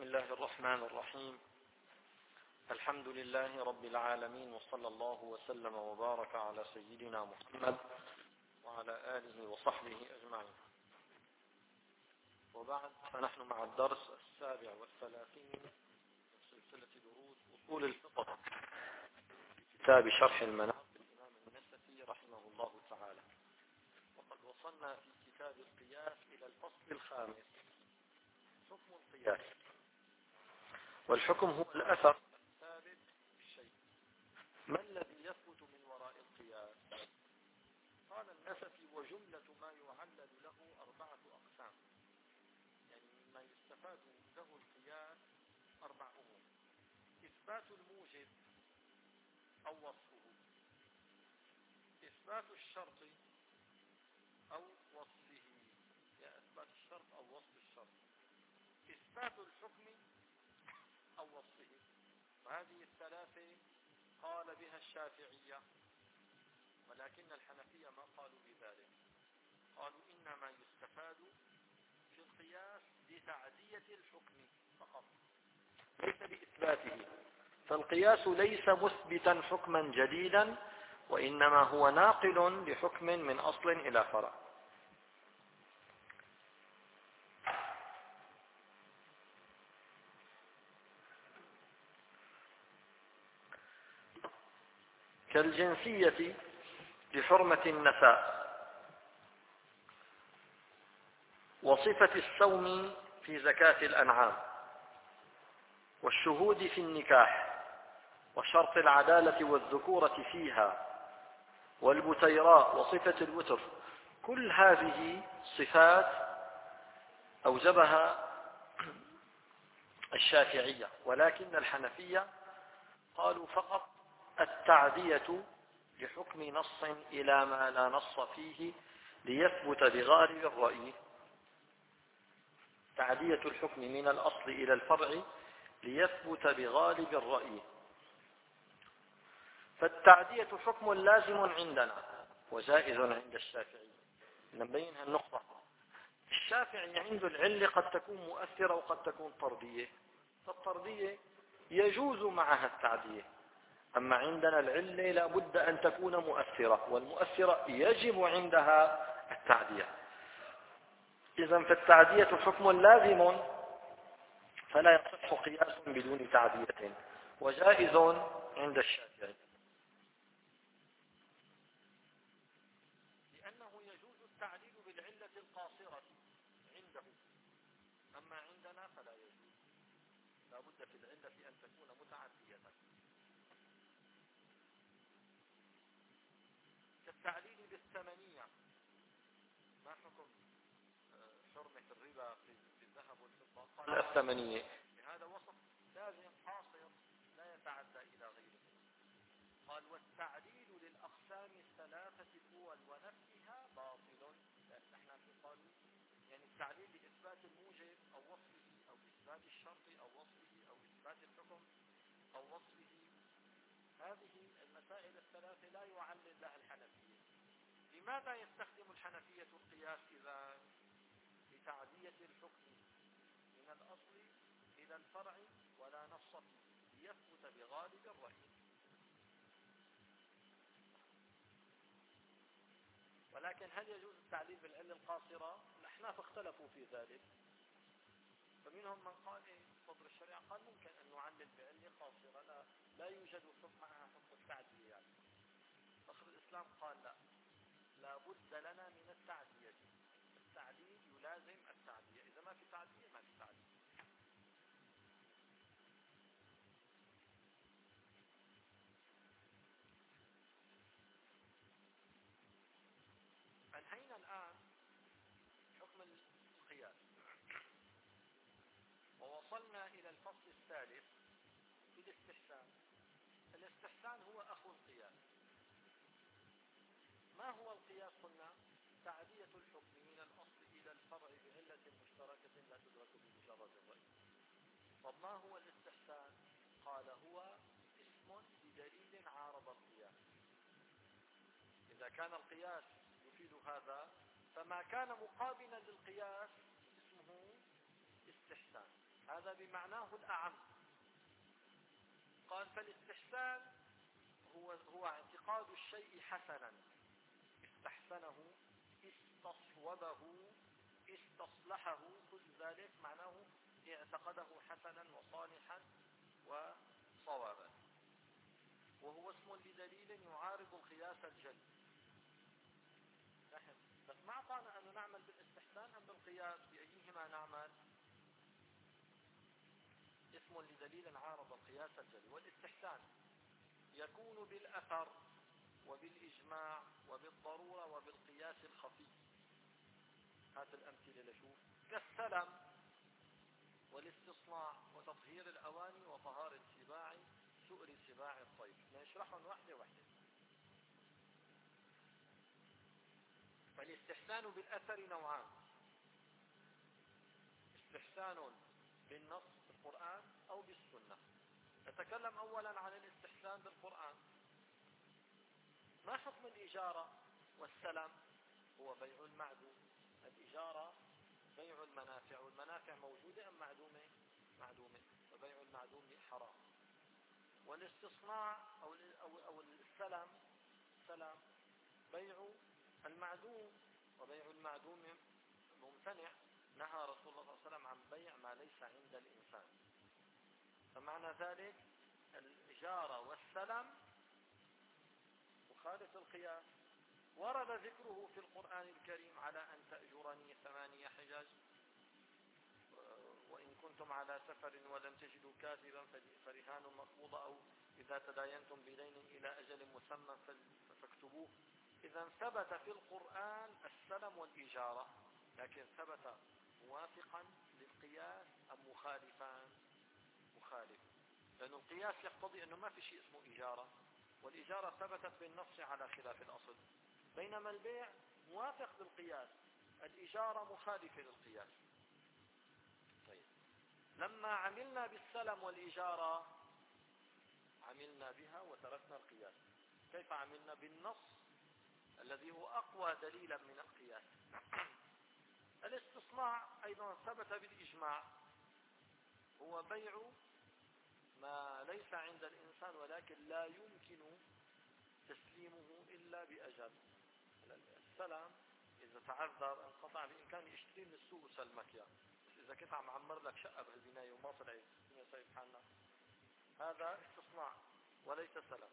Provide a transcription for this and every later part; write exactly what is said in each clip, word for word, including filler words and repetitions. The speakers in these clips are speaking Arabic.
الله الرحمن الرحيم. الحمد لله رب العالمين، وصلى الله وسلم وبارك على سيدنا محمد وعلى آله وصحبه أجمعين. وبعد، فنحن مع الدرس السابع والثلاثين من سلسلة دروس أصول الفقه في كتاب شرح المنار للإمام النسفي رحمه الله تعالى. وقد وصلنا في كتاب القياس إلى الفصل الخامس، حكم القياس. والحكم هو الأثر الثابت بالشيء. ما الذي يثبت من وراء القياس؟ قال النسفي: وجملة ما يعلل له أربعة أقسام، يعني مما يستفاد له القياس أربع أمور: إثبات الموجب أو وصفه، إثبات الشرط أو وصفه، يا إثبات الشرط أو وصف الشرط، إثبات الحكم أو وصفه. وهذه الثلاثة قال بها الشافعية، ولكن الحنفية ما قالوا بذلك. قالوا إنما يستفاد في القياس بتعدية الحكم فقط، ليس بإثباته. فالقياس ليس مثبتا حكما جديدا، وإنما هو ناقل لحكم من أصل إلى فرع. كالجنسية لحرمة النساء، وصفة الصوم في زكاة الأنعام، والشهود في النكاح، وشرط العدالة والذكورة فيها، والبتيراء، وصفة الوتر. كل هذه صفات أوجبها الشافعية، ولكن الحنفية قالوا فقط التعدية لحكم نص إلى ما لا نص فيه ليثبت بغالب الرأي. تعدية الحكم من الأصل إلى الفرع ليثبت بغالب الرأي. فالتعدية حكم لازم عندنا وجائز عند الشافعي. نبين هالنقطة. الشافعي عنده العلة قد تكون مؤثرة وقد تكون طردية، فالطردية يجوز معها التعدية، أما عندنا العلة لا بد أن تكون مؤثرة، والمؤثرة يجب عندها التعدية. إذن فالتعدية حكم لازم، فلا يصح قياس بدون تعدية، وجائز عند الشافعي، لأنه يجوز التعليل بالعلة القاصرة عنده، أما عندنا فلا يجوز، لا بد في العلة أن تكون متعدية. كالتعليل بالثمنية، ما حكم حرمة الربا في الذهب والفضة؟ قال الثمنية، هذا وصف لازم قاصر لا يتعدى إلى غيره. قال: والتعليل للأقسام الثلاثة الأول ونفسها باطل. نحن قالوا يعني التعليل لإثبات الموجب أو وصفه، أو إثبات الشرط أو وصفه، أو إثبات الحكم أو وصفه، هذه المسائل الثلاثة لا يعلل لها الحنفية. لماذا يستخدم الحنفية القياس إذا؟ لتعدية الحكم من الأصل إلى الفرع ولا نص فيه ليثبت بغالب الرأي. ولكن هل يجوز التعليل بالعلة القاصرة؟ الأحناف اختلفوا في ذلك، فمنهم من قال صدر الشريعة قال ممكن أن نعلل بعلة قاصرة لا, لا يوجد معها حكم التعدية. يعني فخر الإسلام قال لا، لا بد لنا من التعدية، التعليل يلازم التعدية، إذا ما في تعدية ما في تعدية. انهينا الآن حكم القياس، ووصلنا إلى الفصل الثالث في الاستحسان. الاستحسان هو أخو القياس. ما هو القياس؟ قلنا تعدية الحكم من الأصل إلى الفرع بعلة مشتركة لا تدرك بمجرد الرأي. طب ما هو الاستحسان؟ قال: هو اسم لدليل عارض القياس. إذا كان القياس يفيد هذا، فما كان مقابلا للقياس اسمه استحسان. هذا بمعناه الأعم. قال فالاستحسان هو هو اعتقاد الشيء حسنا، استحسنه، استصوبه، استصلحه، كل ذلك معناه اعتقده حسنا وصالحا وصوابا، وهو اسم لدليل يعارض القياس الجلي. بس ما أعطانا أن نعمل بالاستحسان أم بالقياس، بأيهما نعمل؟ اسم لدليل عارض القياس الجلي. والاستحسان يكون بالأثر وبالإجماع وبالضرورة وبالقياس الخفي. هات الأمثلة لشوف. كالسلم والاستصناع وتطهير الأواني وطهارة السباع، سؤر سباع الطير. نشرحهم واحدة واحدة. فالاستحسان بالأثر نوعان: استحسان بالنص في القرآن أو بالسنة. نتكلم أولا عن الاستحسان بالقرآن. ما حكم الإجارة والسلم؟ هو بيع المعدوم. الإجارة بيع المنافع، والمنافع موجودة أم معدومة؟ معدومة، وبيع المعدوم حرام. والاستصناع أو أو أو السلم، سلم بيع المعدوم، وبيع المعدوم ممتنع. نهى رسول الله صلى الله عليه وسلم عن بيع ما ليس عند الإنسان. فمعنى ذلك الإجارة والسلم مخالف القياس. ورد ذكره في القرآن الكريم على أن تأجرني ثمانية حجج، وإن كنتم على سفر ولم تجدوا كاتبا فرهان مقبوضة، أو إذا تداينتم بدين إلى أجل مسمى فاكتبوه. إذا ثبت في القرآن السلم والإجارة، لكن ثبت موافقا للقياس أم مخالفا؟ مخالف، لأن القياس يقتضي أنه ما في شيء اسمه إجارة، والإجارة ثبتت بالنص على خلاف الأصل، بينما البيع موافق للقياس، الإجارة مخالفة للقياس. طيب، لما عملنا بالسلم والإجارة عملنا بها وتركنا القياس. كيف عملنا؟ بالنص الذي هو أقوى دليلا من القياس. الاستصناع أيضا ثبت بالإجماع، هو بيع ما ليس عند الإنسان ولكن لا يمكن تسليمه إلا بأجل. السلام إذا تعذر انقطع بإمكاني اشتري من السوق وسلمك يا، بس إذا كنت عم عمر لك شقة بهالبناية وما طلعت يا سيد حالنا، هذا استصناع وليس سلام.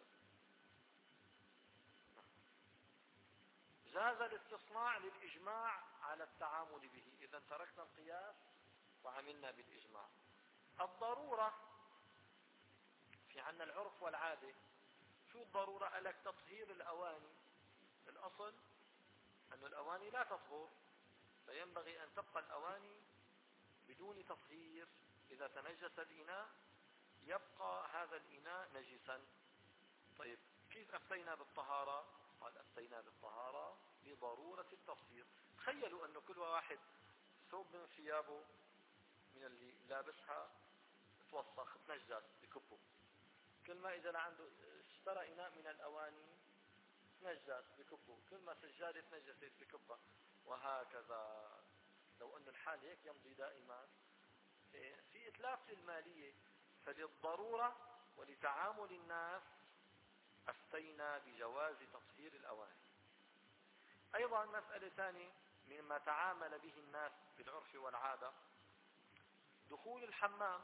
جاز الاستصناع للإجماع على التعامل به، إذا تركنا القياس وعملنا بالإجماع. الضرورة في عنا العرف والعادة. شو الضرورة؟ قالك تطهير الأواني. الأصل أن الأواني لا تطهر، فينبغي أن تبقى الأواني بدون تطهير. إذا تنجس الإناء يبقى هذا الإناء نجسا. طيب، كيف أفتينا بالطهارة؟ قال أفتينا بالطهارة لضرورة التطهير. تخيلوا أنه كل واحد ثوب من ثيابه من اللي لابسها توسخ تنجس بكبه، كل ما إذا عنده اشترى إناء من الأواني تنجس بكبه، كل ما سجادة تنجست بكبه، وهكذا. لو أن الحال هيك يمضي دائما في إتلاف للمالية. فللضرورة ولتعامل الناس أفتينا بجواز تطهير الأواني. أيضا مسألة ثانية مما تعامل به الناس بالعرف والعادة، دخول الحمام.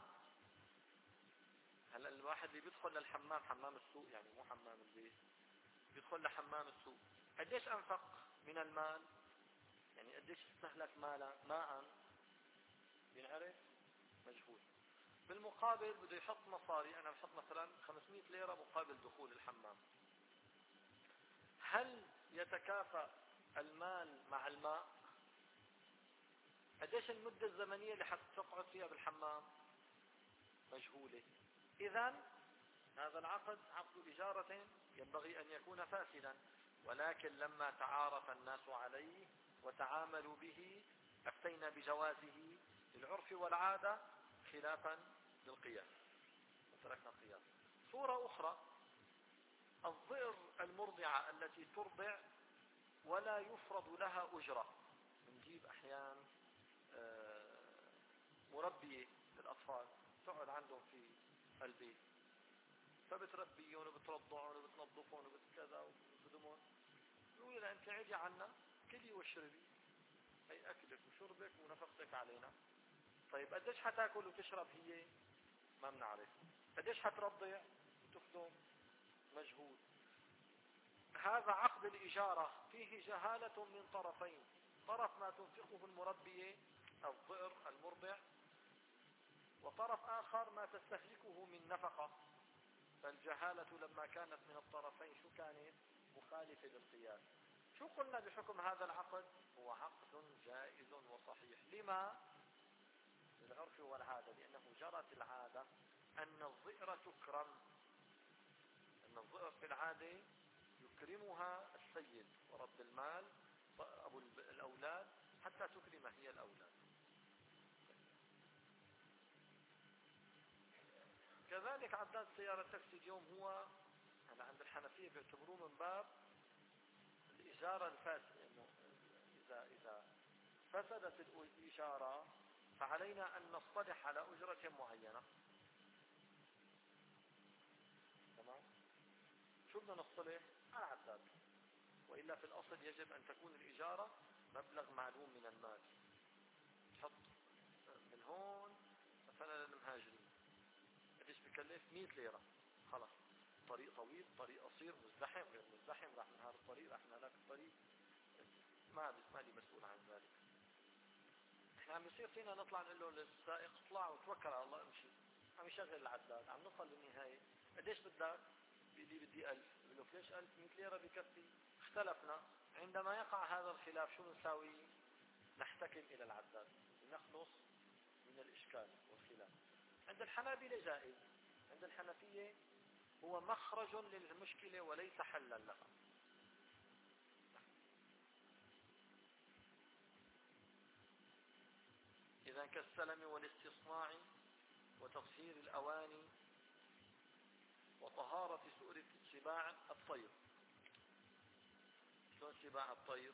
هلا الواحد اللي بيدخل للحمام، حمام السوق يعني مو حمام البيت، بيدخل لحمام السوق، قديش أنفق من المال؟ يعني قديش استهلك مالا ماء؟ بينعرف؟ مجهول. بالمقابل بده يحط مصاري، أنا بحط مثلا خمسمائة ليرة مقابل دخول الحمام. هل يتكافأ المال مع الماء؟ قديش المدة الزمنية اللي حتقعد فيها بالحمام؟ مجهولة. إذن هذا العقد عقد إجارة ينبغي أن يكون فاسدا، ولكن لما تعارف الناس عليه وتعاملوا به أفتينا بجوازه للعرف والعادة خلافا للقياس وتركنا القياس. صورة أخرى، الظئر المرضعة التي ترضع ولا يفرض لها أجرة. نجيب أحيان مربية الأطفال تقعد عندهم في البيت، فبتربيهم وبترضعهم وبتنظفهم وبتكذا وبتخدمهم، يقولوا لها أنت عدي عنا، كلي واشربي، هي أكلك وشربك ونفقتك علينا. طيب قديش حتاكل وتشرب هي؟ ما بنعرف. قديش حترضع وتخدم؟ مجهود. هذا عقد الإجارة فيه جهالة من طرفين، طرف ما تنفقه المربية الضئر المرضع، وطرف آخر ما تستهلكه من نفقة. فالجهالة لما كانت من الطرفين شو كانت؟ مخالفة للقياس. شو قلنا بحكم هذا العقد؟ هو عقد جائز وصحيح. لما؟ للعرف والعادة، لأنه جرت العادة أن الضئر تكرم، أن الضئر في العادة يكرمها السيد ورب المال أبو الأولاد حتى تكرم هي الأولاد. كذلك عداد سيارة تاكسي اليوم هو أنا عند الحنفية بيعتبروه من باب الإجارة الفاسدة، إنه إذا إذا فسدت الإجارة فعلينا أن نصطلح على أجرة معينة. تمام؟ شو بدنا نصطلح؟ على عداد، وإلا في الأصل يجب أن تكون الإجارة مبلغ معلوم من المال. تحط من هون مثلا للمهاجرين قديش بكلف؟ مئة ليرة، خلص. طريق طويل، طريق قصير، مزدحم غير مزدحم، راح من هذا الطريق راح من هذاك الطريق، ما ما لي مسؤول عن ذلك. احنا عم يصير فينا نطلع نقول له للسائق اطلع وتوكل على الله امشي، عم يشغل العداد، عم نوصل بالنهاية قديش بدك؟ بيقول لي بدي ألف، بقول له ليش ألف؟ مئة ليرة بكفي. اختلفنا. عندما يقع هذا الخلاف شو نساوي؟ نحتكم إلى العداد لنخلص من الإشكال والخلاف. عند الحنابلة جائز، عند الحنفية هو مخرج للمشكلة وليس حلا لها. إذا كالسلم والاستصناع وتطهير الأواني وطهارة سؤر سباع الطير. شلون سباع الطير؟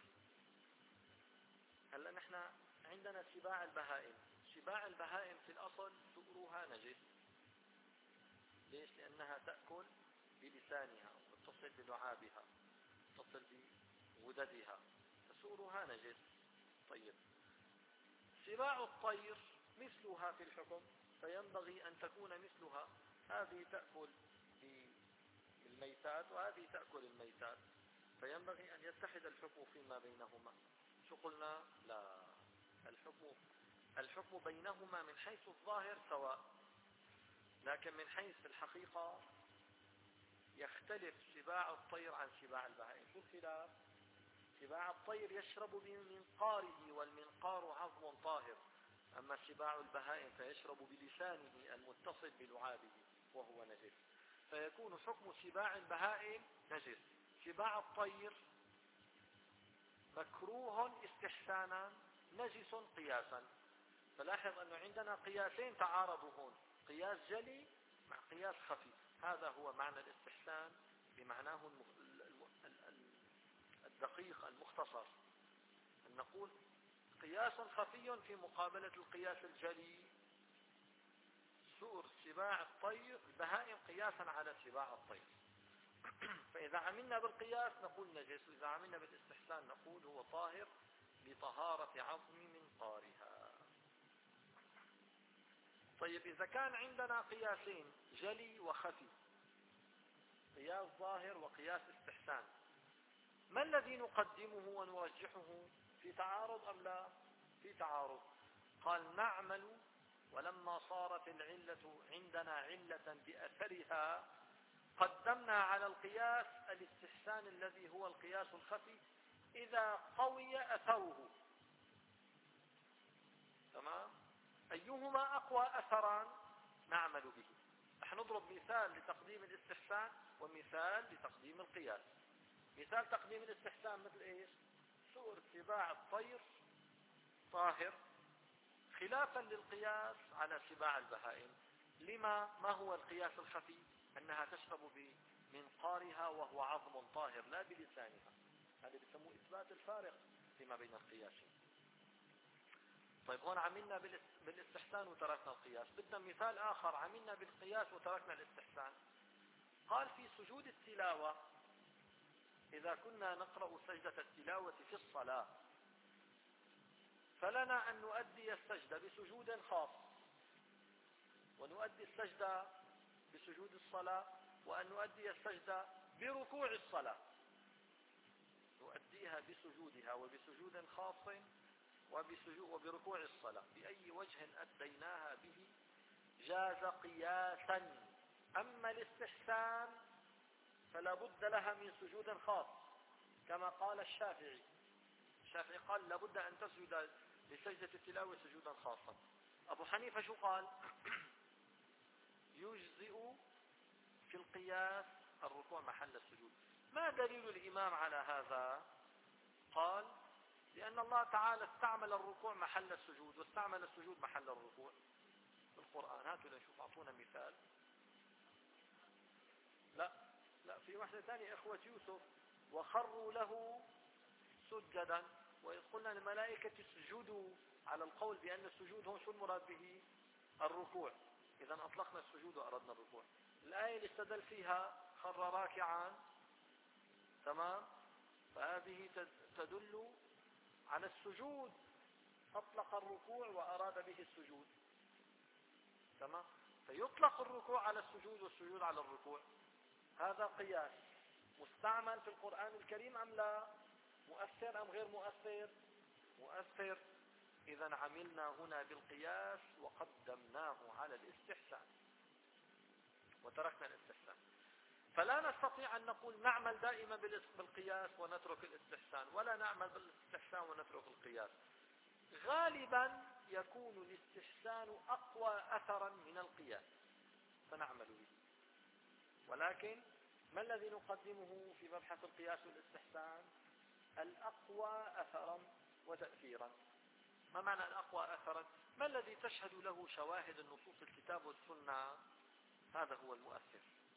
هلا نحن عندنا سباع البهائم، سباع البهائم في الأصل سؤرها نجس. ليش؟ لأنها تأكل بلسانها وتصل بلعابها، تصل بغددها، فسؤرها نجس. طيب سباع الطير مثلها في الحكم، فينبغي أن تكون مثلها، هذه تأكل بالميتات وهذه تأكل الميتات، فينبغي أن يتحد الحكم فيما بينهما. شو قلنا؟ لا، الحكم الحكم بينهما من حيث الظاهر سواء، لكن من حيث الحقيقة يختلف سباع الطير عن سباع البهائم. شو الخلاف؟ سباع الطير يشرب بمنقاره والمنقار عظم طاهر، أما سباع البهائم فيشرب بلسانه المتصل بلعابه وهو نجس، فيكون حكم سباع البهائم نجس. سباع الطير مكروه استحسانا نجس قياسا. فلاحظ أنه عندنا قياسين تعارضوا هون، قياس جلي مع قياس خفي. هذا هو معنى الاستحسان بمعناه الدقيق المختصر، أن نقول قياس خفي في مقابلة القياس الجلي. سؤر سباع الطير البهائم قياسا على سباع الطير. فإذا عملنا بالقياس نقول نجس، وإذا عملنا بالاستحسان نقول هو طاهر لطهارة عظم منقارها. طيب إذا كان عندنا قياسين جلي وخفي، قياس ظاهر وقياس استحسان، ما الذي نقدمه ونرجحه؟ في تعارض أم لا؟ في تعارض. قال نعمل ولما صارت العلة عندنا علة بأثرها قدمنا على القياس الاستحسان الذي هو القياس الخفي إذا قوي أثره. تمام؟ أيهما أقوى أثرا نعمل به. نحن نضرب مثال لتقديم الاستحسان ومثال لتقديم القياس. مثال تقديم الاستحسان مثل ايش؟ سؤر سباع الطير طاهر خلافا للقياس على سباع البهائم. لما؟ ما هو القياس الخفي؟ أنها تشرب بمنقارها وهو عظم طاهر لا بلسانها. هذا بيسموه إثبات الفارق فيما بين القياسين. طيب هون عملنا بالاستحسان وتركنا القياس. مثال آخر عملنا بالقياس وتركنا الاستحسان. قال في سجود التلاوة إذا كنا نقرأ سجدة التلاوة في الصلاة فلنا أن نؤدي السجدة بسجود خاص، ونؤدي السجدة بسجود الصلاة، وأن نؤدي السجدة بركوع الصلاة، نؤديها بسجودها وبسجود خاص وبركوع الصلاة. بأي وجه أديناها به جاز قياسا. أما الاستحسان فلا بد لها من سجود خاص كما قال الشافعي. الشافعي قال لا بد أن تسجد لسجدة التلاوة سجودا خاصا. أبو حنيفة شو قال؟ يجزئ في القياس الركوع محل السجود. ما دليل الإمام على هذا؟ قال لأن الله تعالى استعمل الركوع محل السجود واستعمل السجود محل الركوع في القرآن. هاتوا لنشوف، أعطونا مثال. لا لا في واحدة ثانية، إخوة يوسف وخروا له سجدا، وإذ قلنا للملائكة اسجدوا على القول بأن السجود هون شو المراد به؟ الركوع. إذا أطلقنا السجود وأردنا الركوع. الآية اللي استدل فيها خر راكعا، تمام، فهذه تدل على السجود، أطلق الركوع وأراد به السجود، تمام. فيطلق الركوع على السجود والسجود على الركوع. هذا قياس مستعمل في القرآن الكريم أم لا؟ مؤثر أم غير مؤثر؟ مؤثر. إذا عملنا هنا بالقياس وقدمناه على الاستحسان وتركنا الاستحسان. فلا نستطيع أن نقول نعمل دائما بالقياس ونترك الاستحسان، ولا نعمل بالاستحسان ونترك القياس. غالبا يكون الاستحسان أقوى أثرا من القياس فنعمل به. ولكن ما الذي نقدمه في مبحث القياس والاستحسان؟ الأقوى أثرا وتأثيرا. ما معنى الأقوى أثرا؟ ما الذي تشهد له شواهد النصوص الكتاب والسنة؟ هذا هو المؤثر.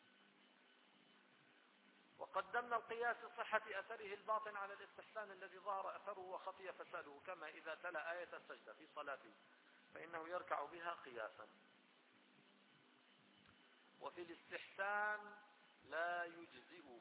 وقدمنا القياس صحة أثره الباطن على الاستحسان الذي ظهر أثره وخفي فساده، كما إذا تلا آية السجدة في صلاته فإنه يركع بها قياسا. وفي الاستحسان لا يجزئه.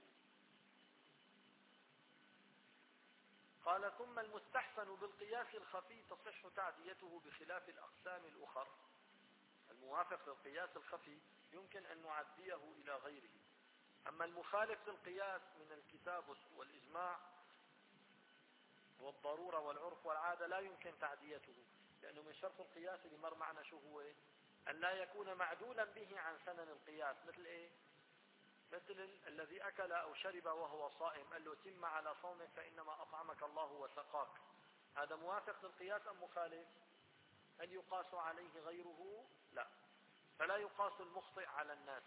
قال ثم المستحسن بالقياس الخفي تصح تعديته بخلاف الأقسام الأخر. الموافق للقياس الخفي يمكن أن نعديه إلى غيره، أما المخالف للقياس من الكتاب والإجماع والضرورة والعرف والعادة لا يمكن تعديته، لأنه من شرط القياس اللي مر معنا شو هو؟ أن لا يكون معدولا به عن سنن القياس. مثل إيه؟ مثل الذي أكل أو شرب وهو صائم، قال له تم على صومك فإنما أطعمك الله وسقاك. هذا موافق للقياس أم مخالف؟ هل يقاس عليه غيره؟ لا. فلا يقاس المخطئ على الناس.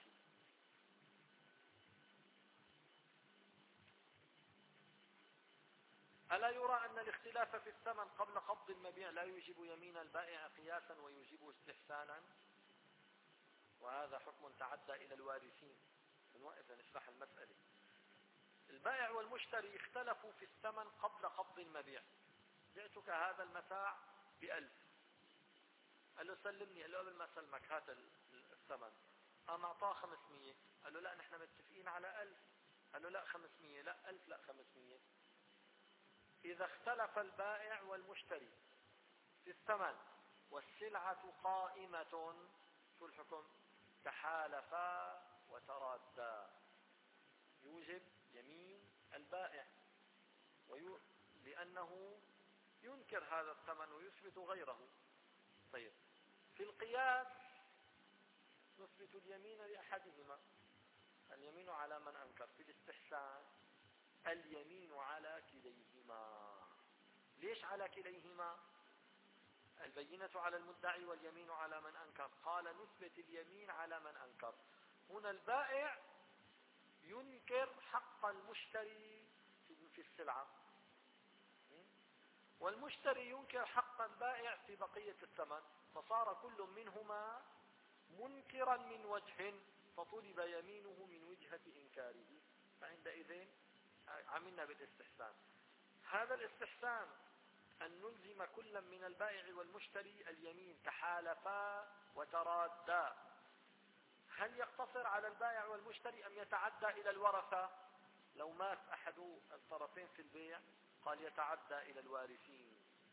ألا يرى أن الاختلاف في الثمن قبل قبض المبيع لا يوجب يمين البائع قياسا ويوجب استحسانا؟ وهذا حكم تعدى إلى الوارثين. نوقف نشرح المسألة. البائع والمشتري اختلفوا في الثمن قبل قبض المبيع. بعتك هذا المتاع بألف، قال له سلمني، قال له قبل ما سلمك هات الثمن. قام اعطاه خمسمية، قال له لا نحن متفقين على ألف، قال له لا خمسمية، لا ألف، لا خمسمية. إذا اختلف البائع والمشتري في الثمن والسلعة قائمة، شو الحكم؟ تحالفا وترادا، يوجب يمين البائع ويو... لأنه ينكر هذا الثمن ويثبت غيره. طيب في القياس نثبت اليمين لأحدهما، اليمين على من أنكر. في الاستحسان اليمين على كليهما. ليش على كليهما؟ البينة على المدعي واليمين على من أنكر. قال نثبت اليمين على من أنكر. هنا البائع ينكر حق المشتري في السلعة، والمشتري ينكر حق البائع في بقية الثمن، فصار كل منهما منكرا من وجه، فطلب يمينه من وجهة إنكاره، فعندئذ عملنا بالاستحسان. هذا الاستحسان أن نلزم كلا من البائع والمشتري اليمين تحالفا وترادا. هل يقتصر على البائع والمشتري أم يتعدى إلى الورثة؟ لو مات أحد الطرفين في البيع قال يتعدى إلى الوارثين.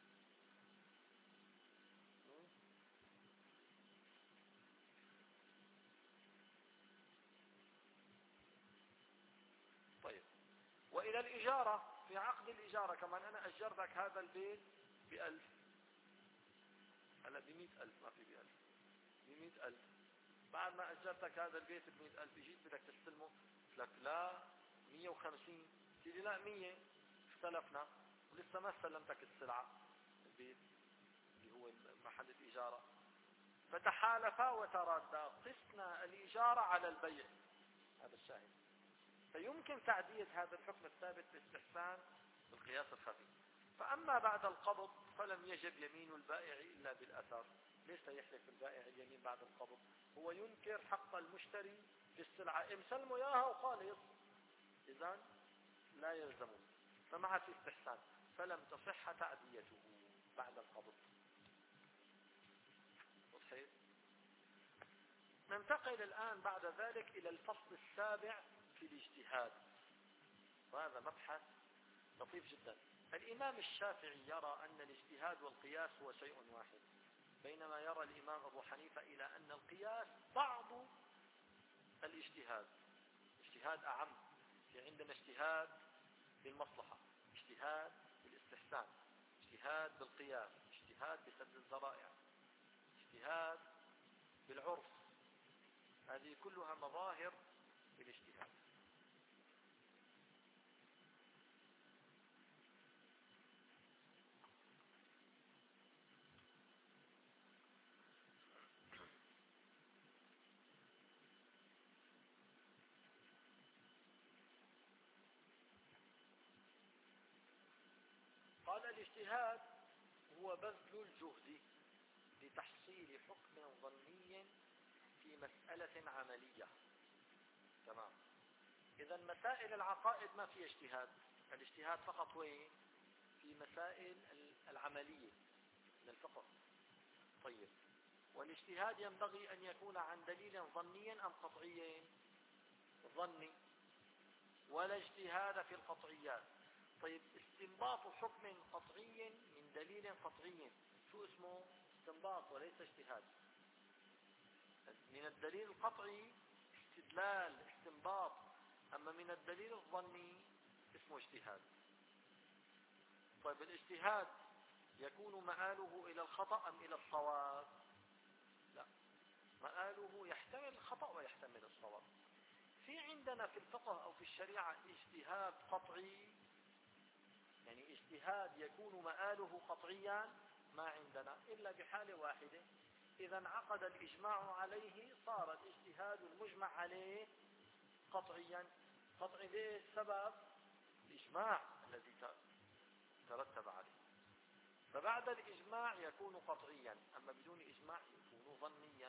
طيب، وإلى الإجارة في عقد الإجارة كمان، أنا أجرتك هذا البيت بألف، هلا بمئة ألف، ما في بألف، بمئة ألف. بعد ما أجرتك هذا البيت بمئة ألف، جيت بدك تستلمه، لك لا مية وخمسين، تيجي لا مية، اختلفنا ولسه ما استلمتك السلعة، البيت اللي هو محل الإجارة. فتحالفا وترادا، قسنا الإجارة على البيع، هذا الشاهد. فيمكن تعديل هذا الحكم الثابت باستحسان بالقياس الخفي. فأما بعد القبض فلم يجب يمين البائع إلا بالأثر. ليس يحلف البائع اليمين بعد القبض؟ هو ينكر حق المشتري في السلعة، امسلموا إياها وخالص، إذن لا يلزم، فمع في استحسان، فلم تصح تعديته بعد القبض. صحيح. ننتقل الآن بعد ذلك إلى الفصل السابع في الاجتهاد، وهذا مبحث لطيف جدا. الإمام الشافعي يرى أن الاجتهاد والقياس هو شيء واحد، بينما يرى الإمام أبو حنيفة إلى أن القياس بعض الاجتهاد، اجتهاد أعم. في عندنا اجتهاد بالمصلحة، اجتهاد بالاستحسان، اجتهاد بالقياس، اجتهاد بسد الذرائع، اجتهاد بالعرف، هذه كلها مظاهر الاجتهاد. قال الاجتهاد هو بذل الجهد لتحصيل حكم ظني في مسألة عملية. تمام. إذا مسائل العقائد ما في اجتهاد، الاجتهاد فقط وين؟ في مسائل العملية من الفقه. طيب، والاجتهاد ينبغي أن يكون عن دليل ظني أم قطعي؟ ظني، ولا اجتهاد في القطعيات. طيب، استنباط حكم قطعي من دليل قطعي شو اسمه؟ استنباط وليس اجتهاد. من الدليل القطعي استدلال استنباط، أما من الدليل الظني اسمه اجتهاد. طيب، الاجتهاد يكون مآله إلى الخطأ أم إلى الصواب؟ لا، مآله يحتمل الخطأ ويحتمل الصواب. في عندنا في الفقه أو في الشريعة اجتهاد قطعي، يعني اجتهاد يكون مآله قطعيا، ما عندنا إلا بحالة واحدة، إذا انعقد الإجماع عليه صار الاجتهاد المجمع عليه قطعيا. قطعي ليه؟ السبب الإجماع الذي ترتب عليه. فبعد الإجماع يكون قطعيا، أما بدون إجماع يكون ظنيا.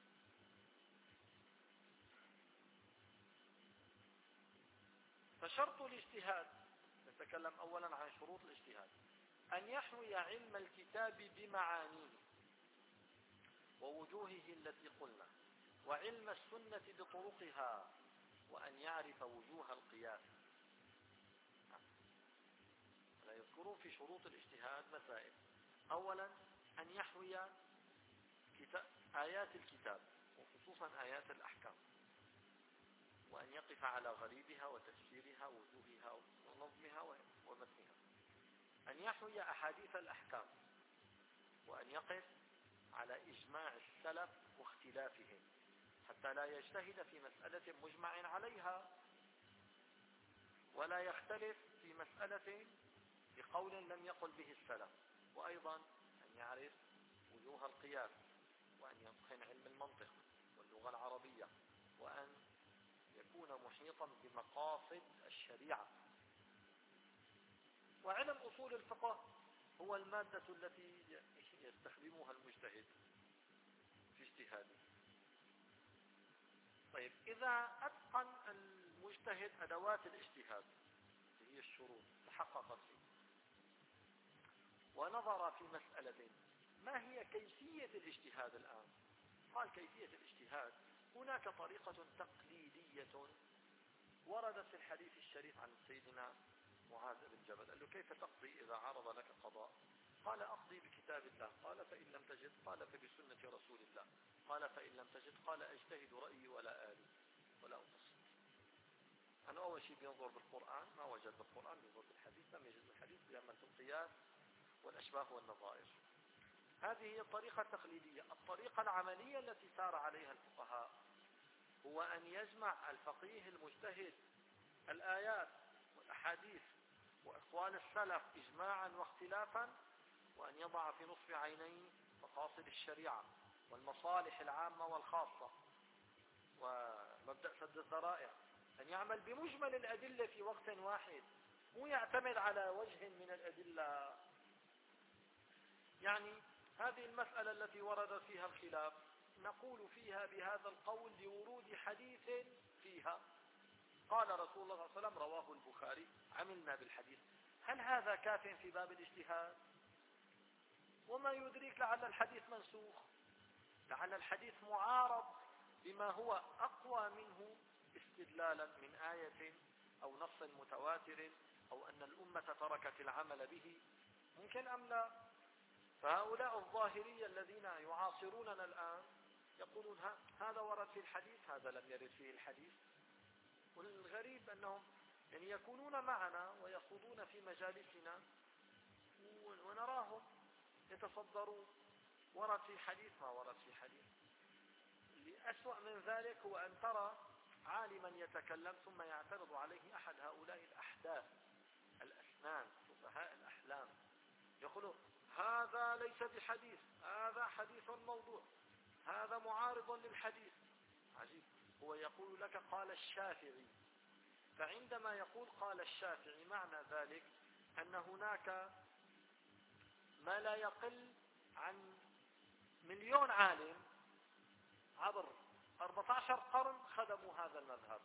فشرط الاجتهاد، نتكلم أولا عن شروط الاجتهاد: أن يحوي علم الكتاب بمعانيه ووجوهه التي قلنا، وعلم السنة بطرقها، وأن يعرف وجوه القياس. لا يذكرون في شروط الاجتهاد مسائل. أولا، أن يحوي آيات الكتاب وخصوصا آيات الأحكام، وأن يقف على غريبها وتفسيرها ووجوهها ونظمها ومتنها. أن يحوي أحاديث الأحكام، وأن يقف على إجماع السلف واختلافهم حتى لا يجتهد في مسألة مجمع عليها، ولا يختلف في مسألة بقول لم يقل به السلف. وأيضا أن يعرف وجوه القياس، وأن يتقن علم المنطق واللغة العربية، وأن يكون محيطا بمقاصد الشريعة. وعلم أصول الفقه هو المادة التي يستخدمها المجتهد في اجتهاده. طيب، إذا أتقن المجتهد أدوات الاجتهاد هي الشروط تحققت فيه، ونظر في مسألة ما هي كيفية الاجتهاد الآن؟ قال كيفية الاجتهاد هناك طريقة تقليدية وردت في الحديث الشريف عن سيدنا معاذ بن جبل. قال له كيف تقضي إذا عرض لك قضاء؟ قال أقضي بكتاب الله. قال فإن لم تجد؟ قال فبسنة رسول الله. قال فإن لم تجد؟ قال أجتهد رأيي ولا آلي ولا أقصد. أنا أول شيء بينظر بالقرآن، ما وجد بالقرآن بينظر بالحديث، لم يجد بالحديث بيعمل في القياس والأشباه والنظائر. هذه هي الطريقة التقليدية. الطريقة العملية التي سار عليها الفقهاء هو أن يجمع الفقيه المجتهد الآيات والأحاديث وأقوال السلف إجماعا واختلافا، وأن يضع في نصف عينيه مقاصد الشريعة والمصالح العامة والخاصة ومبدأ سد الذرائع، أن يعمل بمجمل الأدلة في وقت واحد، مو يعتمد على وجه من الأدلة. يعني هذه المسألة التي ورد فيها الخلاف نقول فيها بهذا القول لورود حديث فيها قال رسول الله صلى الله عليه وسلم رواه البخاري عملنا بالحديث. هل هذا كاف في باب الاجتهاد؟ وما يدريك لعل الحديث منسوخ، لعل الحديث معارض بما هو أقوى منه استدلالا من آية أو نص متواتر أو أن الأمة تركت العمل به، ممكن أم لا؟ فهؤلاء الظاهرية الذين يعاصروننا الآن يقولون هذا ورد في الحديث، هذا لم يرد فيه الحديث. والغريب أنهم يعني يكونون معنا ويخوضون في مجالسنا ونراهم يتصدرون ورد في حديث ما ورد في حديث. الأسوأ من ذلك هو أن ترى عالما يتكلم ثم يعترض عليه أحد هؤلاء الأحداث الأسنان فقهاء الأحلام يقولون هذا ليس بحديث، هذا حديث موضوع، هذا معارض للحديث. عجيب، هو يقول لك قال الشافعي، فعندما يقول قال الشافعي معنى ذلك أن هناك ما لا يقل عن مليون عالم عبر أربعة عشر قرن خدموا هذا المذهب،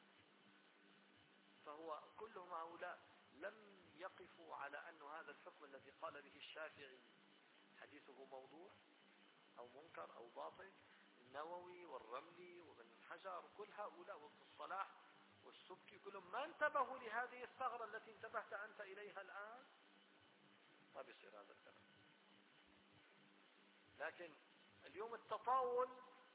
فهو كلهم هؤلاء لم يقفوا على أن هذا الحكم الذي قال به الشافعي حديثه موضوع أو منكر أو باطل. النووي والرملي وابن حجر كل هؤلاء وابن الصلاح والسبكي كلهم ما انتبهوا لهذه الثغرة التي انتبهت أنت إليها الآن. ما بيصير هذا الكلام. لكن اليوم التطاول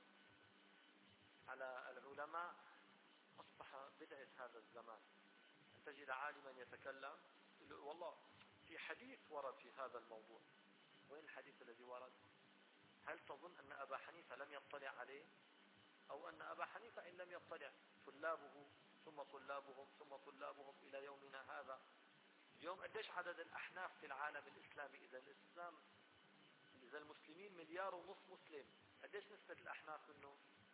على العلماء أصبح بدعة هذا الزمان، أن تجد عالما يتكلم والله في حديث ورد في هذا الموضوع. وين الحديث الذي ورد؟ هل تظن أن أبا حنيفة لم يطلع عليه؟ أو أن أبا حنيفة إن لم يطلع طلابه ثم طلابهم ثم طلابهم إلى يومنا هذا؟ اليوم قديش عدد الأحناف في العالم الإسلامي؟ إذا الإسلام إذا المسلمين مليار ونصف مسلم، قديش نسبة الأحناف منه؟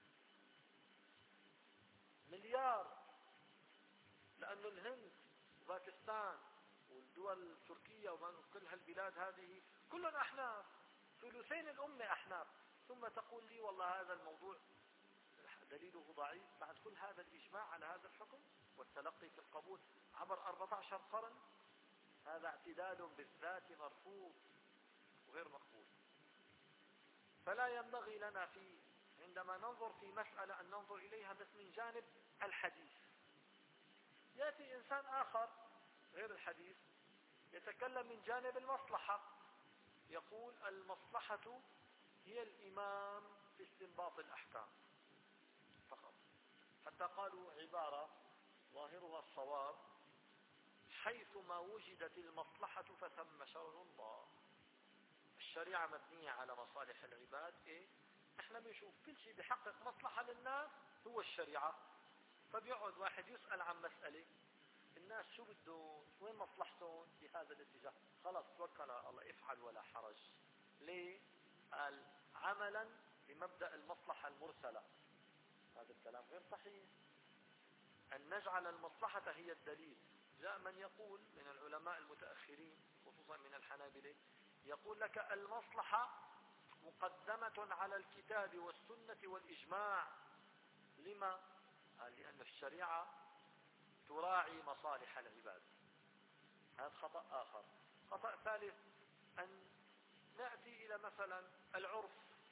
مليار. لأنه الهند وباكستان والدول التركية وكل هالبلاد هذه كلهم أحناف، ثلثين الأمة أحناف، ثم تقول لي والله هذا الموضوع دليله ضعيف بعد كل هذا الإجماع على هذا الحكم والتلقي في القبول عبر أربعة عشر قرن. هذا اعتدال بالذات مرفوض وغير مقبول. فلا ينبغي لنا في عندما ننظر في مسألة أن ننظر إليها بس من جانب الحديث. يأتي إنسان آخر غير الحديث يتكلم من جانب المصلحة، يقول المصلحة هي الإمام في استنباط الأحكام فقط، حتى قالوا عبارة ظاهرها الصواب حيثما وجدت المصلحة فثم شرع الله. الشريعة مبنية على مصالح العباد. إيه؟ احنا بنشوف كل شيء بيحقق مصلحة للناس هو الشريعة. فبيقعد واحد يسأل عن مسألة الناس شو بدهم، وين مصلحتهم في هذا الاتجاه، خلاص توكل على الله افعل ولا حرج. ليه؟ قال عملا بمبدأ المصلحة المرسلة. هذا الكلام غير صحيح. أن نجعل المصلحة هي الدليل. جاء من يقول من العلماء المتأخرين خصوصا من الحنابلة يقول لك المصلحة مقدمة على الكتاب والسنة والإجماع. لما؟ قال لأن الشريعة تراعي مصالح العباد. هذا خطأ آخر. خطأ ثالث أن نأتي إلى مثلا العرف،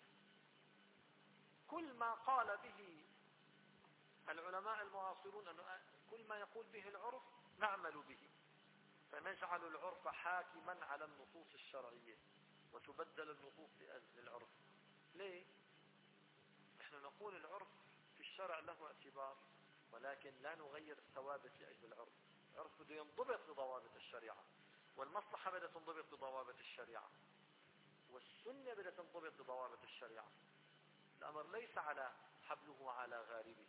كل ما قال به العلماء المعاصرون، أنه كل ما يقول به العرف نعمل به، فنجعل العرف حاكما على النصوص الشرعية وتبدل النصوص لأجل العرف. ليه؟ نحن نقول العرف في الشرع له اعتبار، ولكن لا نغير الثوابت لأجل العرف. العرف بده ينضبط بضوابط الشريعة، والمصلحة بدها تنضبط بضوابط الشريعة، والسنة بدها تنضبط بضوابط الشريعة. الأمر ليس على حبله على غاربه.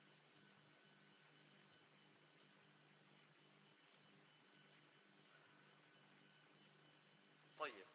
طيب،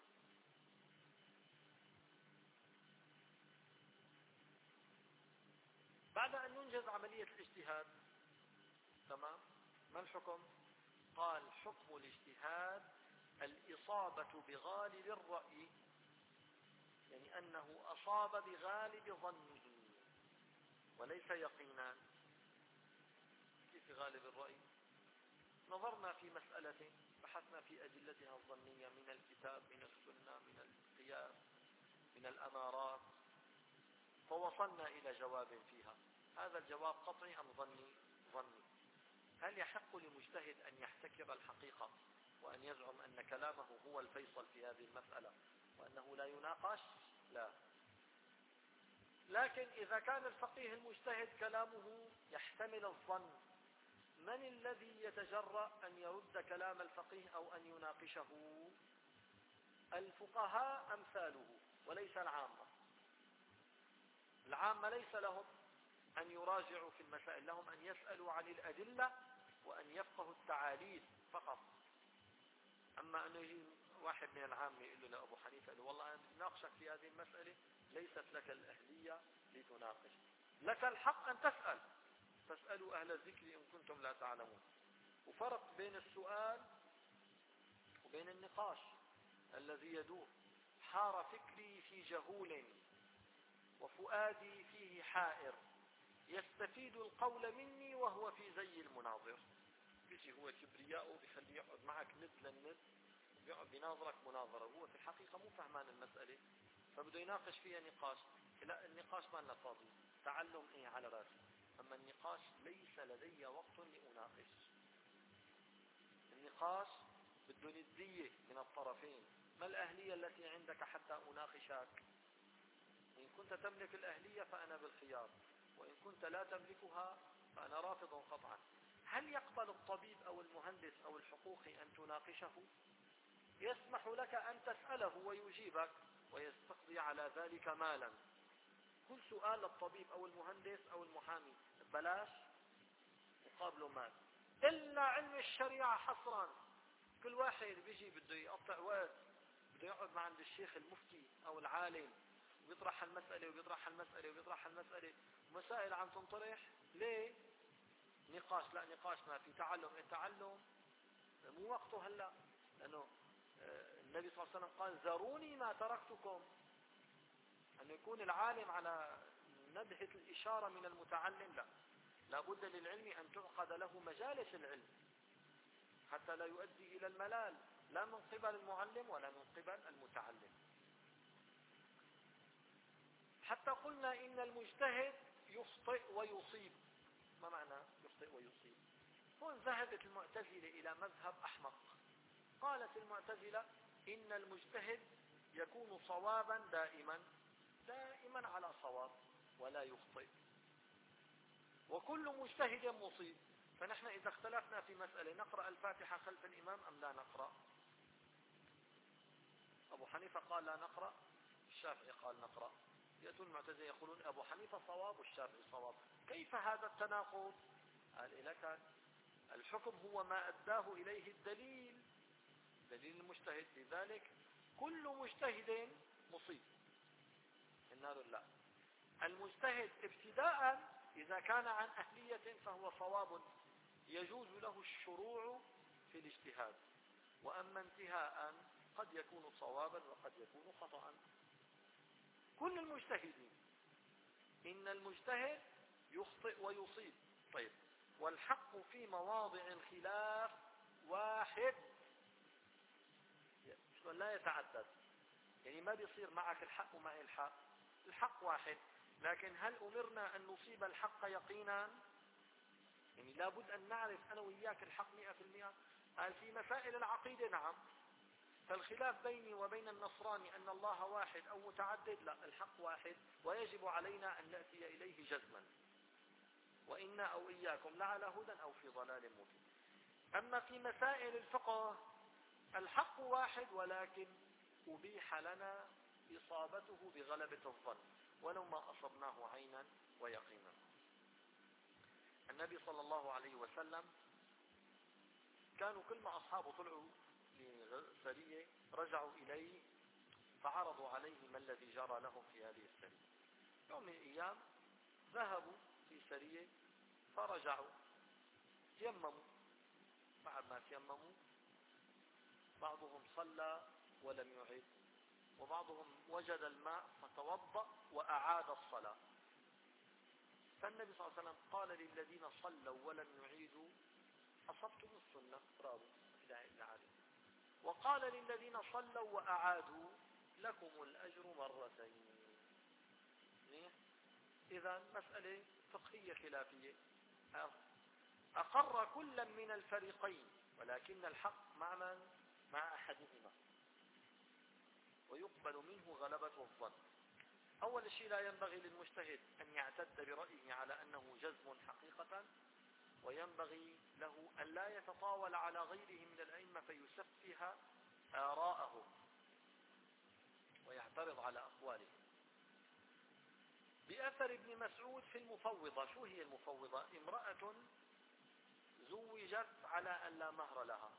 بعد أن ننجز عملية الاجتهاد، تمام، ما الحكم؟ قال حكم الاجتهاد الإصابة بغالب الرأي، يعني أنه أصاب بغالب ظنه وليس يقينا. كيف غالب الرأي؟ نظرنا في مسألة، بحثنا في أدلتها الظنية من الكتاب، من السنة، من القياس، من الأمارات، فوصلنا إلى جواب فيها. هذا الجواب قطعي أم ظني؟ ظني. هل يحق لمجتهد أن يحتكر الحقيقة وأن يزعم أن كلامه هو الفيصل في هذه المسألة وأنه لا يناقش؟ لا. لكن إذا كان الفقيه المجتهد كلامه يحتمل الظن، من الذي يتجرأ أن يرد كلام الفقيه أو أن يناقشه؟ الفقهاء أمثاله وليس العامة. العامة ليس لهم أن يراجعوا في المسائل، لهم أن يسألوا عن الأدلة وأن يفقهوا التعاليل فقط. أما أنه يجي واحد من العامة يقول له لأبو حنيفة له والله أنا ناقشك في هذه المسألة، ليست لك الأهلية لتناقش، لك الحق أن تسأل، فاسألوا أهل الذكر إن كنتم لا تعلمون. وفرق بين السؤال وبين النقاش الذي يدور. حار فكري في جهول وفؤادي فيه حائر، يستفيد القول مني وهو في زي المناظر. بيجي هو كبرياءه بيخليه يقعد معك ند للند، بيقعد بيناظرك مناظرة، هو في الحقيقة مو فهمان المسألة، فبده يناقش فيها نقاش. لا، النقاش ما لنا فاضي، تعلم ايه على راسي، اما النقاش ليس لدي وقت لأناقش. النقاش بده ندية من الطرفين. ما الأهلية التي عندك حتى أناقشك؟ إن كنت تملك الأهلية فأنا بالخيار، وإن كنت لا تملكها فأنا رافض قطعا. هل يقبل الطبيب أو المهندس أو الحقوقي أن تناقشه؟ يسمح لك أن تسأله ويجيبك ويستقضي على ذلك مالا. كل سؤال للطبيب أو المهندس أو المحامي بلاش، مقابله مال. إلا علم الشريعة حصرا، كل واحد بيجي بده يقطع وقت، بده يقعد مع عند الشيخ المفتي أو العالم ويطرح المسألة ويطرح المسألة ويطرح المسألة، مسائل عم تنطرح. ليه؟ نقاش. لا، نقاش ما في. تعلم. التعلم مو وقته هلا، لأنه النبي صلى الله عليه وسلم قال ذروني ما تركتكم. أن يكون العالم على نبهة الإشارة من المتعلم، لا، لابد للعلم أن تعقد له مجالس العلم حتى لا يؤدي إلى الملال، لا من قبل المعلم ولا من قبل المتعلم. حتى قلنا إن المجتهد يخطئ ويصيب. ما معنى يخطئ ويصيب؟ هون ذهبت المعتزلة إلى مذهب أحمق. قالت المعتزلة إن المجتهد يكون صوابا دائما دائما على صواب ولا يخطئ، وكل مجتهد مصيب. فنحن إذا اختلفنا في مسألة نقرأ الفاتحة خلف الإمام أم لا نقرأ؟ أبو حنيفة قال لا نقرأ، الشافعي قال نقرأ. يأتون المعتزلة يقولون أبو حنيفة صواب والشافعي صواب. كيف هذا التناقض؟ قال لك الحكم هو ما أداه إليه الدليل، دليل المجتهد، لذلك كل مجتهد مصيب. قلنا له لا، المجتهد ابتداء إذا كان عن أهلية فهو صواب يجوز له الشروع في الاجتهاد، وأما انتهاء قد يكون صوابا وقد يكون خطأ. كل المجتهدين، إن المجتهد يخطئ ويصيب. طيب، والحق في مواضع الخلاف واحد. لا يتعدد، يعني ما بيصير معك الحق ومعي الحق، الحق واحد، لكن هل أمرنا أن نصيب الحق يقينا؟ يعني لابد أن نعرف أنا وإياك الحق مئة في المئة. قال في مسائل العقيدة نعم، فالخلاف بيني وبين النصراني أن الله واحد أو متعدد، لا، الحق واحد ويجب علينا أن نأتي إليه جزما، وإنا أو إياكم لعلى هدى أو في ضلال مبين. أما في مسائل الفقه الحق واحد، ولكن أبيح لنا إصابته بغلبة الظن ولو ما أصبناه عينا ويقينا. النبي صلى الله عليه وسلم كانوا كل ما أصحابه طلعوا لسرية رجعوا إليه فعرضوا عليه ما الذي جرى لهم في هذه السرية. يوم من الأيام ذهبوا في سرية فرجعوا تيمموا، بعد ما تيمموا بعضهم صلى ولم يعد، وبعضهم وجد الماء فتوضأ وأعاد الصلاة. فالنبي صلى الله عليه وسلم قال للذين صلوا ولم يعيدوا أصبتم السنة، برافو، وقال للذين صلوا وأعادوا لكم الأجر مرتين. إذا مسألة فقهية خلافية، أقر كلا من الفريقين، ولكن الحق مع من؟ مع أحدهما، ويقبل منه غلبة الظن. أول شيء لا ينبغي للمجتهد أن يعتد برأيه على أنه جزم حقيقة، وينبغي له أن لا يتطاول على غيره من الأئمة فيسفه آراءه ويعترض على أقواله. بأثر ابن مسعود في المفوضة. شو هي المفوضة؟ امرأة زوجت على أن لا مهر لها،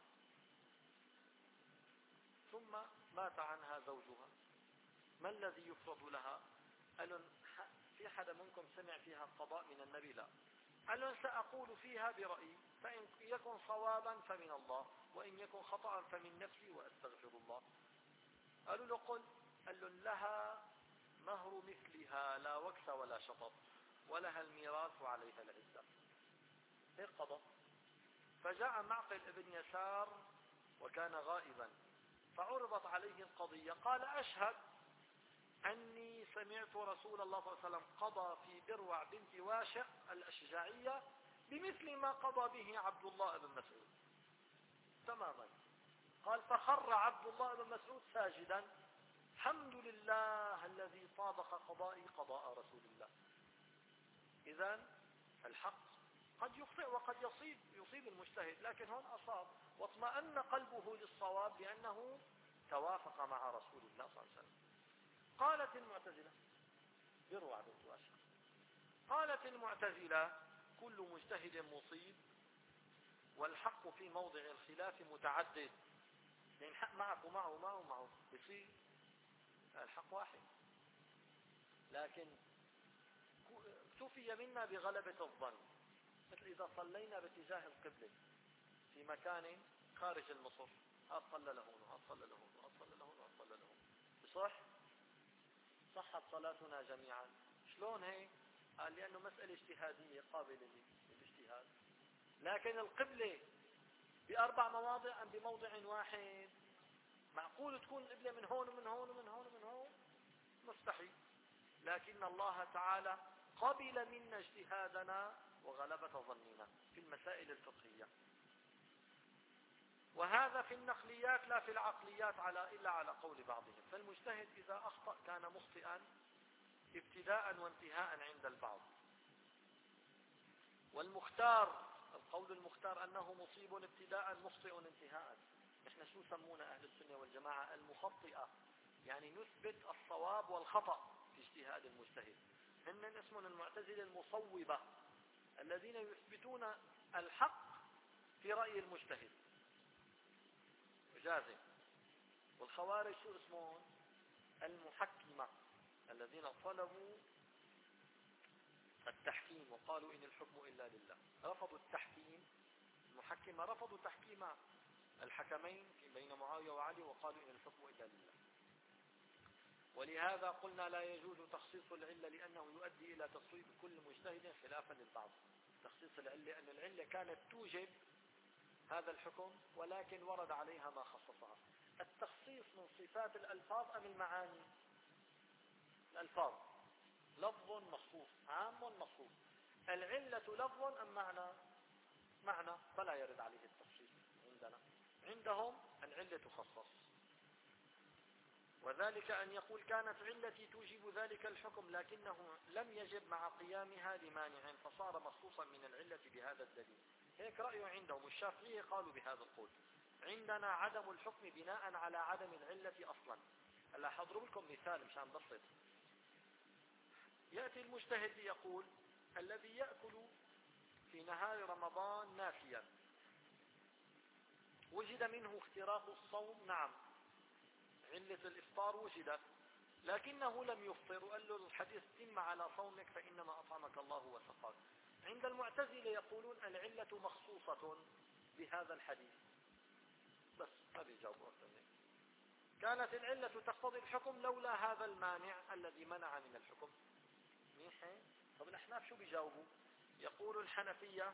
ثم مات عنها زوجها، ما الذي يفرض لها؟ قالوا في حدا منكم سمع فيها قضاء من النبي؟ لا. قالوا سأقول فيها برأيي، فإن يكن صوابا فمن الله، وإن يكن خطأ فمن نفسي وأستغفر الله. قالوا له قل. قال له لها مهر مثلها لا وكس ولا شطط، ولها الميراث وعليها العدة. هيك قضى. فجاء معقل ابن يسار وكان غائبا، فعرضت عليه القضية، قال أشهد أني سمعت رسول الله صلى الله عليه وسلم قضى في بروع بنت واشق الأشجعية بمثل ما قضى به عبد الله بن مسعود تماما. قال فخر عبد الله بن مسعود ساجدا، الحمد لله الذي طابق قضائي قضاء رسول الله. إذن الحق قد يخطئ وقد يصيب يصيب المجتهد، لكن هون أصاب واطمأن قلبه للصواب بأنه توافق مع رسول الله صلى الله عليه وسلم. قالت المعتزلة بروع بنت واشق، قالت المعتزلة كل مجتهد مصيب، والحق في موضع الخلاف متعدد، يعني الحق معك ومعه ومعه ومعه بصير الحق واحد، لكن اكتفي منا بغلبة الظن. مثل إذا صلينا باتجاه القبلة في مكان خارج المصر، هذا صلى لهون وهذا صلى لهون وهذا صلى لهون وهذا صلى لهون، بصح صحت صلاتنا جميعا. شلون هي؟ قال لأنه مسألة اجتهادية قابلة للاجتهاد، لكن القبلة بأربع مواضع أم بموضع واحد؟ معقول تكون القبلة من هون ومن هون ومن هون ومن هون؟ مستحيل. لكن الله تعالى قبل منا اجتهادنا وغلبة ظننا في المسائل الفقهية، وهذا في النقليات لا في العقليات على إلا على قول بعضهم. فالمجتهد إذا أخطأ كان مخطئا ابتداء وانتهاء عند البعض. والمختار، القول المختار أنه مصيب ابتداء مخطئ انتهاء. نحن شو سمونا أهل السنة والجماعة؟ المخطئة، يعني نثبت الصواب والخطأ في اجتهاد المجتهد. هن اسمهم المعتزلة المصوبة، الذين يثبتون الحق في رأي المجتهد جازم. والخوارج شو اسمهم؟ المحكمة، الذين طلبوا التحكيم وقالوا إن الحكم إلا لله، رفضوا التحكيم. المحكمة رفضوا تحكيم الحكمين بين معاوية وعلي وقالوا إن الحكم إلا لله. ولهذا قلنا لا يجوز تخصيص العلة لأنه يؤدي إلى تصويب كل مجتهد خلافا للبعض. تخصيص العلة أن العلة كانت توجب هذا الحكم ولكن ورد عليها ما خصصها. التخصيص من صفات الألفاظ أم المعاني؟ الألفاظ لفظ مخصوص، عام مخصوص. العلة لفظ أم معنى؟ معنى، فلا يرد عليه التخصيص عندنا. عندهم العلة تخصص، وذلك أن يقول كانت علتي توجب ذلك الحكم لكنه لم يجب مع قيامها لمانع فصار مخصوصا من العلة بهذا الدليل. هيك رأيه عندهم. الشافعية قالوا بهذا القول. عندنا عدم الحكم بناء على عدم العلة أصلا. هلا حضروا لكم مثال مشان بسط. يأتي المجتهد ليقول الذي يأكل في نهار رمضان نافيا وجد منه اختراق الصوم، نعم علة الإفطار وجدت لكنه لم يفطر، وقال له الحديث تم على صومك فإنما أطعمك الله وسقاك. عند المعتزلة يقولون العلة مخصوصة بهذا الحديث، بس ما بيجاوبوا أكثر منه. كانت العلة تقتضي الحكم لولا هذا المانع الذي منع من الحكم. منيح. طب الأحناف شو بيجاوبوا؟ يقول الحنفية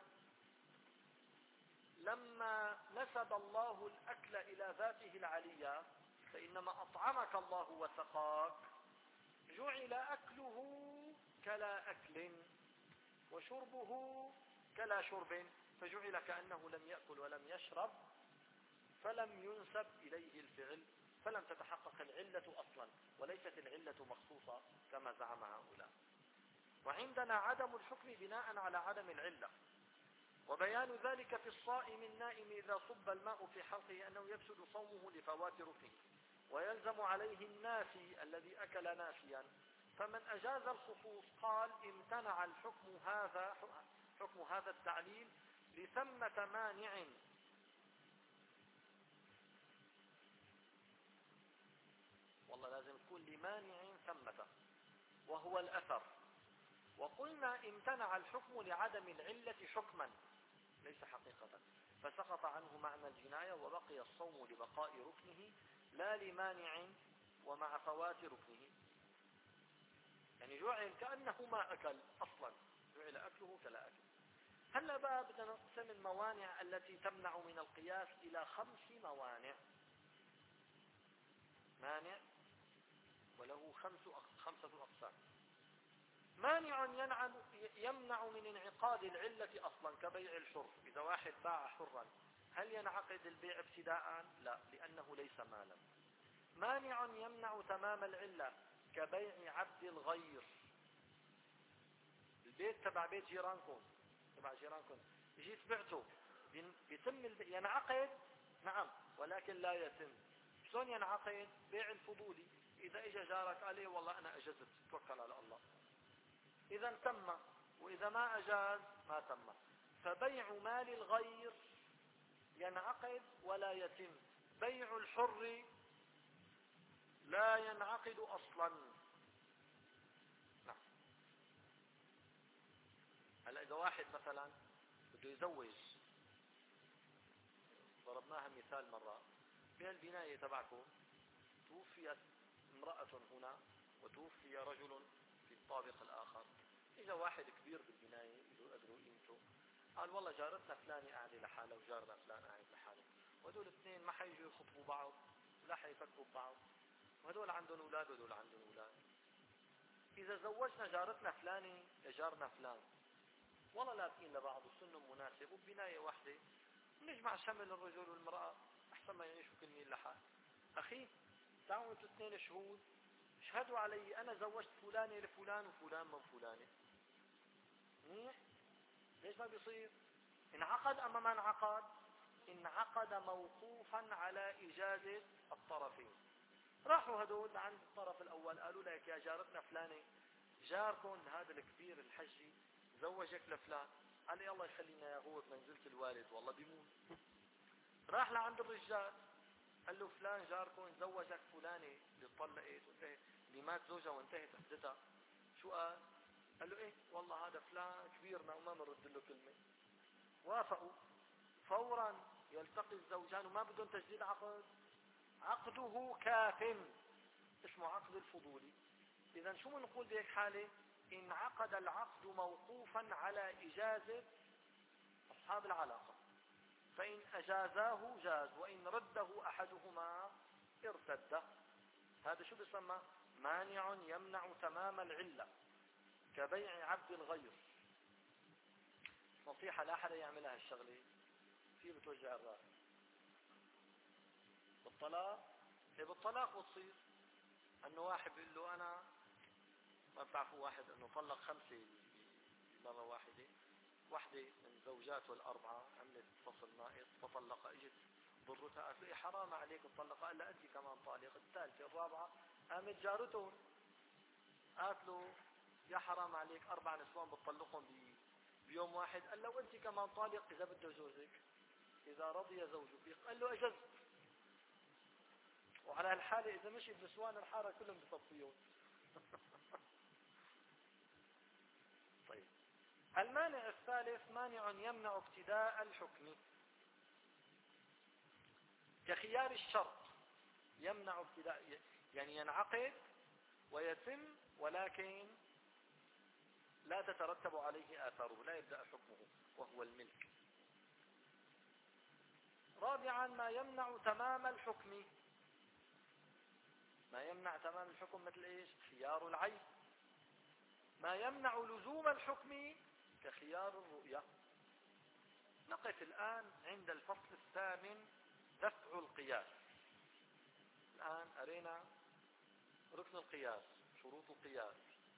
لما نسب الله الأكل إلى ذاته العلية فإنما أطعمك الله وسقاك جعل أكله كلا أكل وشربه كلا شرب فجعل كأنه لم يأكل ولم يشرب فلم ينسب إليه الفعل فلم تتحقق العلة أصلا، وليست العلة مخصوصة كما زعم هؤلاء. وعندنا عدم الحكم بناء على عدم العلة، وبيان ذلك في الصائم النائم إذا صب الماء في حلقه أنه يفسد صومه لفوات ركنه، ويلزم عليه النافي الذي أكل نافيا. فمن أجاز الخصوص قال امتنع الحكم هذا حكم هذا التعليل لثمة مانع والله لازم تكون لمانع ثمة وهو الأثر. وقلنا امتنع الحكم لعدم العلة حكما ليس حقيقة، فسقط عنه معنى الجناية وبقي الصوم لبقاء ركنه لا لمانع ومع فوات ركنه. يعني جعل كأنه ما أكل أصلا، جعل أكله كلا أكل. هلا بقى بدنا نقسم الموانع التي تمنع من القياس إلى خمس موانع. مانع وله خمس خمسة أقسام. مانع يمنع من انعقاد العلة أصلا كبيع الحر. إذا واحد باع حرا هل ينعقد البيع ابتداء؟ لا، لأنه ليس مالا. مانع يمنع تمام العلة كبيع عبد الغير. البيت تبع بيت جيرانكم تبع جيرانكم جيت بعته بيتم ينعقد، نعم ولكن لا يتم. شلون ينعقد؟ بيع الفضولي. إذا إجا جارك قال لي والله أنا أجزت توكل على الله، إذا تم، وإذا ما أجاز ما تم. فبيع مال الغير ينعقد ولا يتم، بيع الحر لا ينعقد أصلا. نعم. هلا إذا واحد مثلا بده يزوج، ضربناها مثال مرة، بهالبناية تبعكم توفيت امرأة هنا وتوفي رجل في الطابق الآخر. إذا واحد كبير بالبناية يقدروا قيمته قال والله جارتنا فلانة قاعدة لحالها وجارنا فلان قاعد لحاله، وهدول الاثنين ما حيجوا يخطبوا بعض ولا حيفكوا ببعض، وهدول عندهم أولاد وهدول عندهم أولاد. إذا زوجنا جارتنا فلانة لجارنا فلان والله لابقين لبعض وسنهم مناسب وبناية واحدة نجمع شمل الرجل والمرأة أحسن ما يعيشوا كل مين لحال. أخي تعالوا انتوا اثنين شهود اشهدوا علي أنا زوجت فلانة لفلان وفلان من فلانة. منيح. ليش ما بيصير؟ انعقد أما ما انعقد؟ انعقد موقوفا على إجازة الطرفين. راحوا هدول عند الطرف الأول قالوا لك يا جارتنا فلانة جاركم هذا الكبير الحجي زوجك لفلان، قال لي الله يخلينا يا هو بمنزلة الوالد والله بيموت. راح لعند الرجال قال له فلان جاركم زوجك فلانة اللي طلقت وانتهت اللي مات زوجها وانتهت عدتها. شو قال؟ قال له ايه والله هذا فلان كبيرنا وما بنرد له كلمة. وافقوا فورا يلتقي الزوجان وما بدهم تجديد عقد، عقده كاف، اسمه عقد الفضولي. اذا شو بنقول بهيك حالة؟ انعقد العقد موقوفا على إجازة أصحاب العلاقة، فإن أجازاه جاز وإن رده أحدهما ارتد. هذا شو بيسمى؟ مانع يمنع تمام العلة، كبيع عبد الغير. نصيحة لا حدا يعملها الشغلة، في بتوجع الراس. بالطلاق، هي بالطلاق بتصير انه واحد بيقول له انا، ما بتعرفوا واحد انه طلق خمسة بمرة واحدة، واحدة من زوجاته الاربعة عملت فصل نائط فطلقها، اجت ضرتها قالت له حرام عليك تطلقها، قال لها انت كمان طالق. الثالثة الرابعة قامت جارته قالت له يا حرام عليك اربع نسوان بتطلقهم بيوم واحد، قال له وانت كمان طالق اذا بده جوزك، اذا رضي زوجك. قال له اجزت. وعلى هالحالة اذا مشي بنسوان الحارة كلهم بصفيون. طيب، المانع الثالث مانع يمنع ابتداء الحكم، كخيار الشرط. يمنع ابتداء يعني ينعقد ويتم ولكن لا تترتب عليه آثاره، لا يبدأ حكمه، وهو الملك. رابعا ما يمنع تمام الحكم. ما يمنع تمام الحكم مثل ايش؟ خيار العيب. ما يمنع لزوم الحكم كخيار الرؤية. نقف الآن عند الفصل الثامن، دفع القياس. الآن أرينا ركن القياس، شروط القياس،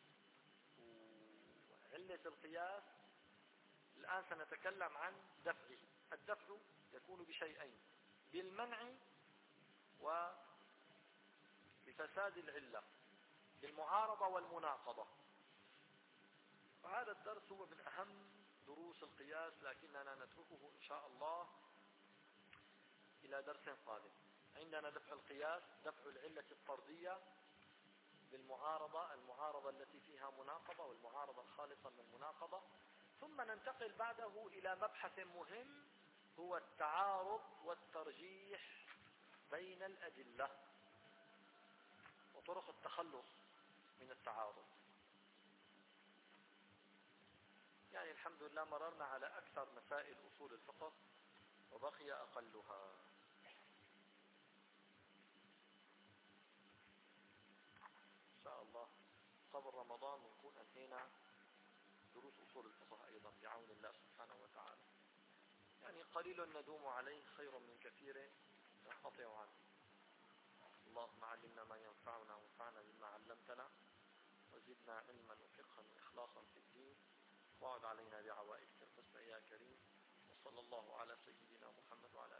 وعلة القياس. الآن سنتكلم عن دفعه. الدفع يكون بشيئين: بالمنع وبفساد العلة، بالمعارضة والمناقضة. وهذا الدرس هو من أهم دروس القياس، لكننا نتركه إن شاء الله إلى درس قادم. عندنا دفع القياس، دفع العلة الطردية، بالمعارضة، المعارضة التي فيها مناقضة، والمعارضة الخالصة من المناقضة. ثم ننتقل بعده إلى مبحث مهم، هو التعارض والترجيح بين الأدلة وطرق التخلص من التعارض. يعني الحمد لله مررنا على أكثر مسائل أصول الفقه وبقي أقلها. إن شاء الله قبل رمضان نكون أنهينا دروس أصول الفقه أيضا بعون الله سبحانه وتعالى. يعني قليل ندوم عليه خير من كثير ننقطع عنه. اللهم علمنا ما ينفعنا وانفعنا بما علمتنا، وزدنا علما وفقها وإخلاصا في الدين، واعد علينا بعوائدك الحسنى يا كريم. وصلى الله على سيدنا محمد وعلى